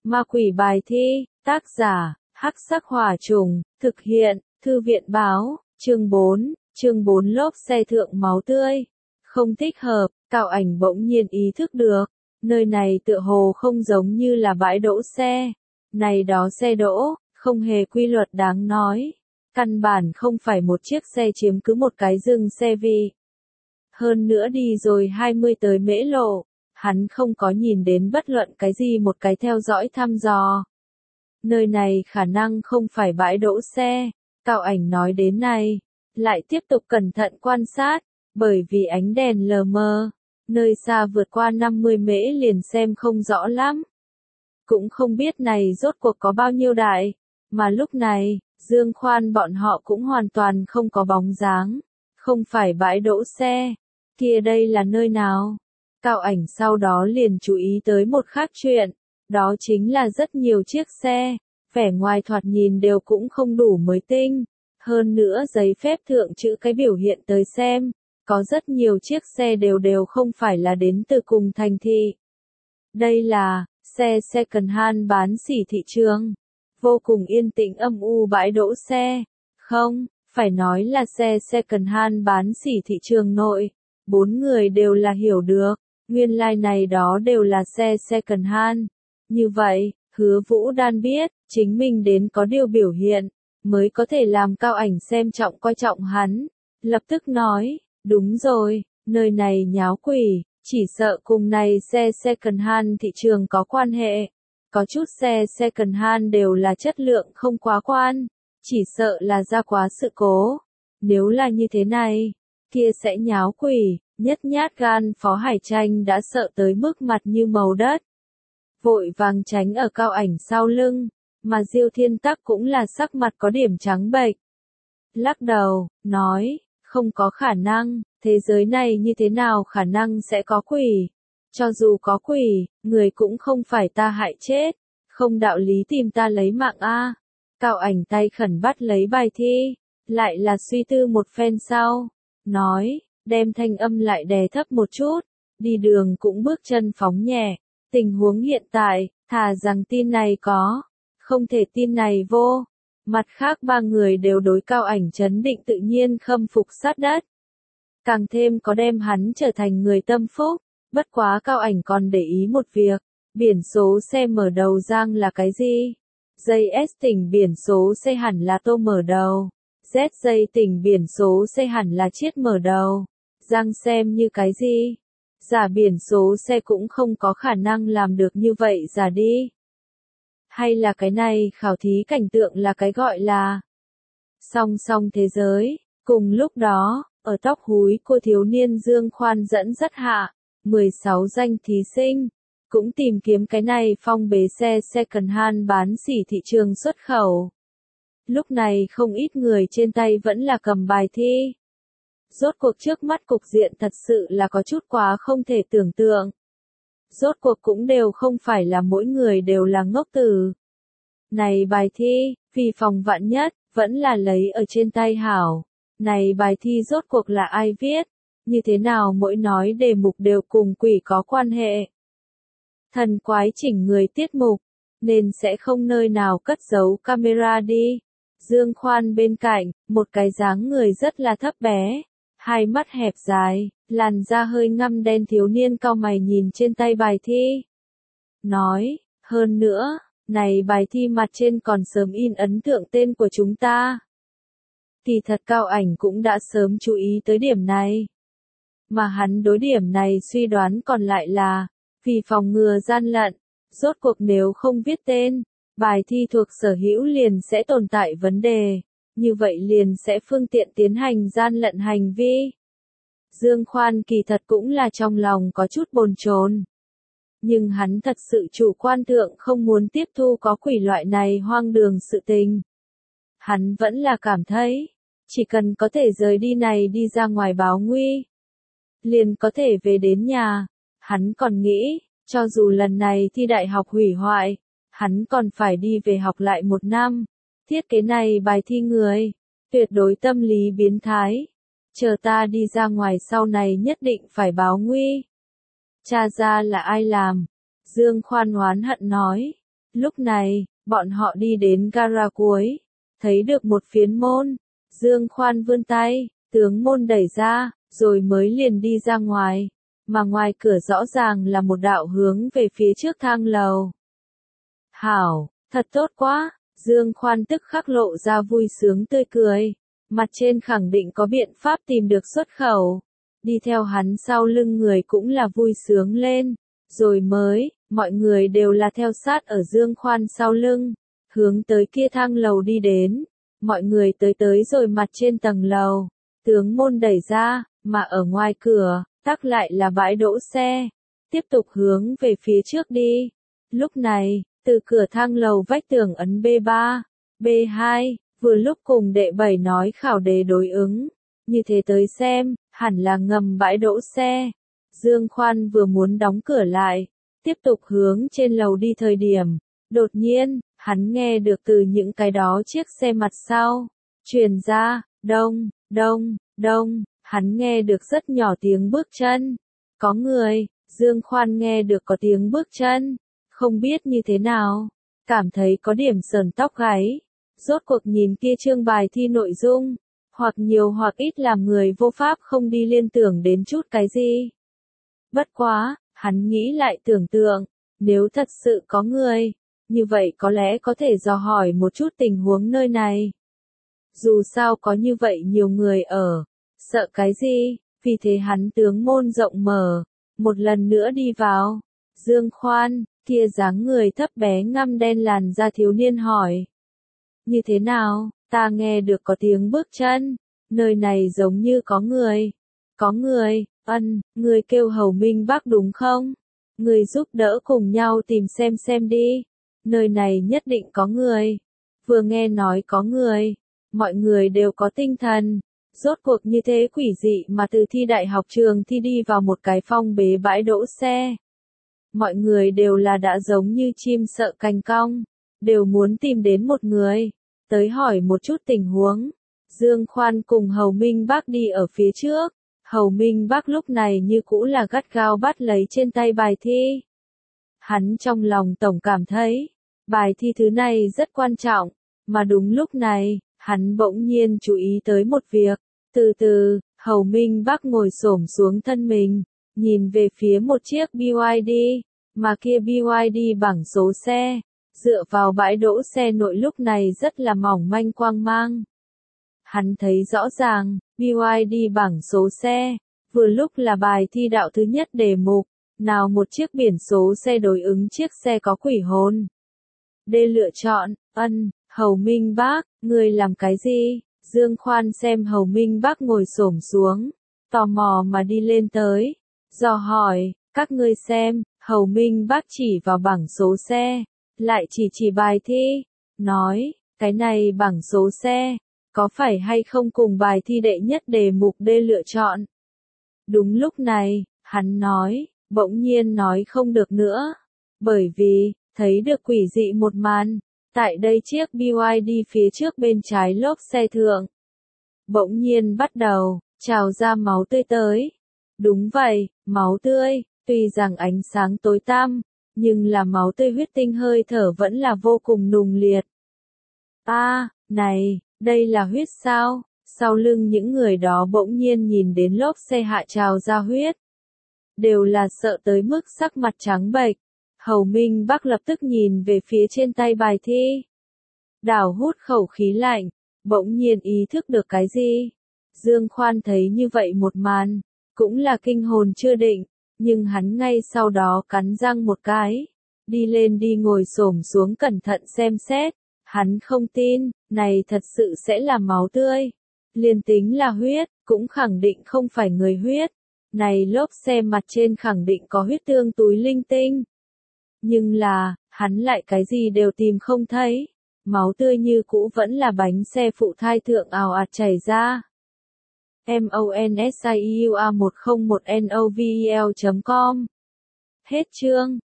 Ma quỷ bài thi, tác giả, Hắc Sắc Hỏa Trùng, thực hiện, Thư viện báo, chương 4 lốp xe thượng máu tươi. Không thích hợp, Cao Ảnh bỗng nhiên ý thức được, nơi này tựa hồ không giống như là bãi đỗ xe. Này đó xe đỗ, không hề quy luật đáng nói. Căn bản không phải một chiếc xe chiếm cứ một cái dừng xe vị. Hơn nữa đi rồi 20 tới mễ lộ, hắn không có nhìn đến bất luận cái gì một cái theo dõi thăm dò. Nơi này khả năng không phải bãi đỗ xe, Cao Ảnh nói đến này, lại tiếp tục cẩn thận quan sát, bởi vì ánh đèn lờ mờ, nơi xa vượt qua 50 mễ liền xem không rõ lắm. Cũng không biết này rốt cuộc có bao nhiêu đại, mà lúc này, Dương Khoan bọn họ cũng hoàn toàn không có bóng dáng, không phải bãi đỗ xe, kia đây là nơi nào? Cao Ảnh sau đó liền chú ý tới một khác chuyện, đó chính là rất nhiều chiếc xe, vẻ ngoài thoạt nhìn đều cũng không đủ mới tinh, hơn nữa giấy phép thượng chữ cái biểu hiện tới xem, có rất nhiều chiếc xe đều không phải là đến từ cùng thành thị. Đây là xe second hand bán sỉ thị trường, vô cùng yên tĩnh âm u bãi đỗ xe, không, phải nói là xe second hand bán sỉ thị trường nội, 4 người đều là hiểu được, nguyên lai này đó đều là xe second hand. Như vậy, Hứa Vũ Đan biết, chính mình đến có điều biểu hiện, mới có thể làm Cao Ảnh xem trọng coi trọng hắn, lập tức nói, đúng rồi, nơi này nháo quỷ, chỉ sợ cùng này xe second hand thị trường có quan hệ. Có chút xe second hand đều là chất lượng không quá quan, chỉ sợ là ra quá sự cố. Nếu là như thế này, kia sẽ nháo quỷ, nhất nhát gan Phó Hải Tranh đã sợ tới mức mặt như màu đất. Vội vàng tránh ở Cao Ảnh sau lưng, mà Diêu Thiên Tắc cũng là sắc mặt có điểm trắng bệch. Lắc đầu, nói, không có khả năng, thế giới này như thế nào khả năng sẽ có quỷ. Cho dù có quỷ, người cũng không phải ta hại chết, không đạo lý tìm ta lấy mạng a. Cao Ảnh tay khẩn bắt lấy bài thi, lại là suy tư một phen sau, nói, đem thanh âm lại đè thấp một chút, đi đường cũng bước chân phóng nhẹ, tình huống hiện tại, thà rằng tin này có, không thể tin này vô. Mặt khác 3 người đều đối Cao Ảnh trấn định tự nhiên khâm phục sát đất. Càng thêm có đem hắn trở thành người tâm phúc, bất quá Cao Ảnh còn để ý một việc, biển số xe mở đầu giang là cái gì? Dây S tỉnh biển số xe hẳn là tô mở đầu, Z dây tỉnh biển số xe hẳn là chiết mở đầu, giang xem như cái gì? Giả biển số xe cũng không có khả năng làm được như vậy giả đi. Hay là cái này khảo thí cảnh tượng là cái gọi là song song thế giới. Cùng lúc đó, ở tóc húi cô thiếu niên Dương Khoan dẫn dắt hạ, 16 danh thí sinh, cũng tìm kiếm cái này phong bế xe second hand bán sỉ thị trường xuất khẩu. Lúc này không ít người trên tay vẫn là cầm bài thi. Rốt cuộc trước mắt cục diện thật sự là có chút quá không thể tưởng tượng. Rốt cuộc cũng đều không phải là mỗi người đều là ngốc tử. Này bài thi, vì phòng vạn nhất, vẫn là lấy ở trên tay hảo. Này bài thi rốt cuộc là ai viết? Như thế nào mỗi nói đề mục đều cùng quỷ có quan hệ? Thần quái chỉnh người tiết mục, nên sẽ không nơi nào cất giấu camera đi. Dương Khoan bên cạnh, một cái dáng người rất là thấp bé, hai mắt hẹp dài, làn da hơi ngăm đen thiếu niên cau mày nhìn trên tay bài thi. Nói, hơn nữa, này bài thi mặt trên còn sớm in ấn tượng tên của chúng ta. Kỳ thật Cao Ảnh cũng đã sớm chú ý tới điểm này. Mà hắn đối điểm này suy đoán còn lại là, vì phòng ngừa gian lận, rốt cuộc nếu không viết tên, bài thi thuộc sở hữu liền sẽ tồn tại vấn đề, như vậy liền sẽ phương tiện tiến hành gian lận hành vi. Dương Khoan kỳ thật cũng là trong lòng có chút bồn chồn. Nhưng hắn thật sự chủ quan thượng không muốn tiếp thu có quỷ loại này hoang đường sự tình. Hắn vẫn là cảm thấy, chỉ cần có thể rời đi này đi ra ngoài báo nguy, liền có thể về đến nhà. Hắn còn nghĩ, cho dù lần này thi đại học hủy hoại, hắn còn phải đi về học lại 1 năm. Thiết kế này bài thi người, tuyệt đối tâm lý biến thái. Chờ ta đi ra ngoài sau này nhất định phải báo nguy. Cha ra là ai làm? Dương Khoan oán hận nói. Lúc này, bọn họ đi đến gara cuối, thấy được một phiến môn. Dương Khoan vươn tay, tướng môn đẩy ra, rồi mới liền đi ra ngoài. Mà ngoài cửa rõ ràng là một đạo hướng về phía trước thang lầu. Hảo, thật tốt quá, Dương Khoan tức khắc lộ ra vui sướng tươi cười. Mặt trên khẳng định có biện pháp tìm được xuất khẩu. Đi theo hắn sau lưng người cũng là vui sướng lên. Rồi mới, mọi người đều là theo sát ở Dương Khoan sau lưng, hướng tới kia thang lầu đi đến. Mọi người tới rồi mặt trên tầng lầu, tướng môn đẩy ra, mà ở ngoài cửa, tắc lại là bãi đỗ xe. Tiếp tục hướng về phía trước đi. Lúc này, từ cửa thang lầu vách tường ấn B3, B2, vừa lúc cùng đệ 7 nói khảo đề đối ứng. Như thế tới xem, hẳn là ngầm bãi đỗ xe. Dương Khoan vừa muốn đóng cửa lại, tiếp tục hướng trên lầu đi thời điểm. Đột nhiên, hắn nghe được từ những cái đó chiếc xe mặt sau, truyền ra, đông, đông, đông, hắn nghe được rất nhỏ tiếng bước chân. Có người, Dương Khoan nghe được có tiếng bước chân, không biết như thế nào, cảm thấy có điểm sờn tóc gáy. Rốt cuộc nhìn kia chương bài thi nội dung, hoặc nhiều hoặc ít làm người vô pháp không đi liên tưởng đến chút cái gì. Bất quá, hắn nghĩ lại tưởng tượng, nếu thật sự có người, như vậy có lẽ có thể dò hỏi một chút tình huống nơi này. Dù sao có như vậy nhiều người ở, sợ cái gì, vì thế hắn tướng môn rộng mở, một lần nữa đi vào. Dương Khoan, kia dáng người thấp bé ngăm đen làn da thiếu niên hỏi. Như thế nào, ta nghe được có tiếng bước chân, nơi này giống như có người. Có người, người kêu Hầu Minh Bắc đúng không? Người giúp đỡ cùng nhau tìm xem đi. Nơi này nhất định có người. Vừa nghe nói có người, mọi người đều có tinh thần. Rốt cuộc như thế quỷ dị mà từ thi đại học trường thi đi vào một cái phong bế bãi đỗ xe. Mọi người đều là đã giống như chim sợ cành cong, đều muốn tìm đến một người, tới hỏi một chút tình huống. Dương Khoan cùng Hầu Minh Bắc đi ở phía trước, Hầu Minh Bắc lúc này như cũ là gắt gao bắt lấy trên tay bài thi. Hắn trong lòng tổng cảm thấy, bài thi thứ này rất quan trọng, mà đúng lúc này, hắn bỗng nhiên chú ý tới một việc. Từ từ, Hầu Minh Bắc ngồi xổm xuống thân mình, nhìn về phía một chiếc BYD, mà kia BYD bảng số xe, dựa vào bãi đỗ xe nội lúc này rất là mỏng manh quang mang. Hắn thấy rõ ràng, BYD bảng số xe, vừa lúc là bài thi đạo thứ nhất đề mục, nào một chiếc biển số xe đối ứng chiếc xe có quỷ hồn. D lựa chọn, Hầu Minh Bắc, người làm cái gì? Dương Khoan xem Hầu Minh Bắc ngồi xổm xuống, tò mò mà đi lên tới, dò hỏi, các ngươi xem, Hầu Minh Bắc chỉ vào bảng số xe, lại chỉ bài thi, nói, cái này bảng số xe, có phải hay không cùng bài thi đệ nhất đề mục D lựa chọn? Đúng lúc này, hắn nói, bỗng nhiên nói không được nữa, bởi vì, thấy được quỷ dị một màn. Tại đây chiếc BYD phía trước bên trái lốp xe thượng, bỗng nhiên bắt đầu trào ra máu tươi tới. Đúng vậy, máu tươi, tuy rằng ánh sáng tối tăm, nhưng là máu tươi huyết tinh hơi thở vẫn là vô cùng nùng liệt. Này, đây là huyết sao? Sau lưng những người đó bỗng nhiên nhìn đến lốp xe hạ trào ra huyết, đều là sợ tới mức sắc mặt trắng bệch. Hầu Minh Bắc lập tức nhìn về phía trên tay bài thi. Đảo hút khẩu khí lạnh, bỗng nhiên ý thức được cái gì. Dương Khoan thấy như vậy một màn, cũng là kinh hồn chưa định, nhưng hắn ngay sau đó cắn răng một cái, đi lên đi ngồi xổm xuống cẩn thận xem xét. Hắn không tin, này thật sự sẽ là máu tươi. Liên tính là huyết, cũng khẳng định không phải người huyết. Này lốp xe mặt trên khẳng định có huyết tương túi linh tinh. Nhưng là, hắn lại cái gì đều tìm không thấy. Máu tươi như cũ vẫn là bánh xe phụ thai thượng ào ạt chảy ra. MONSIEUA101NOVEL.com Hết chương.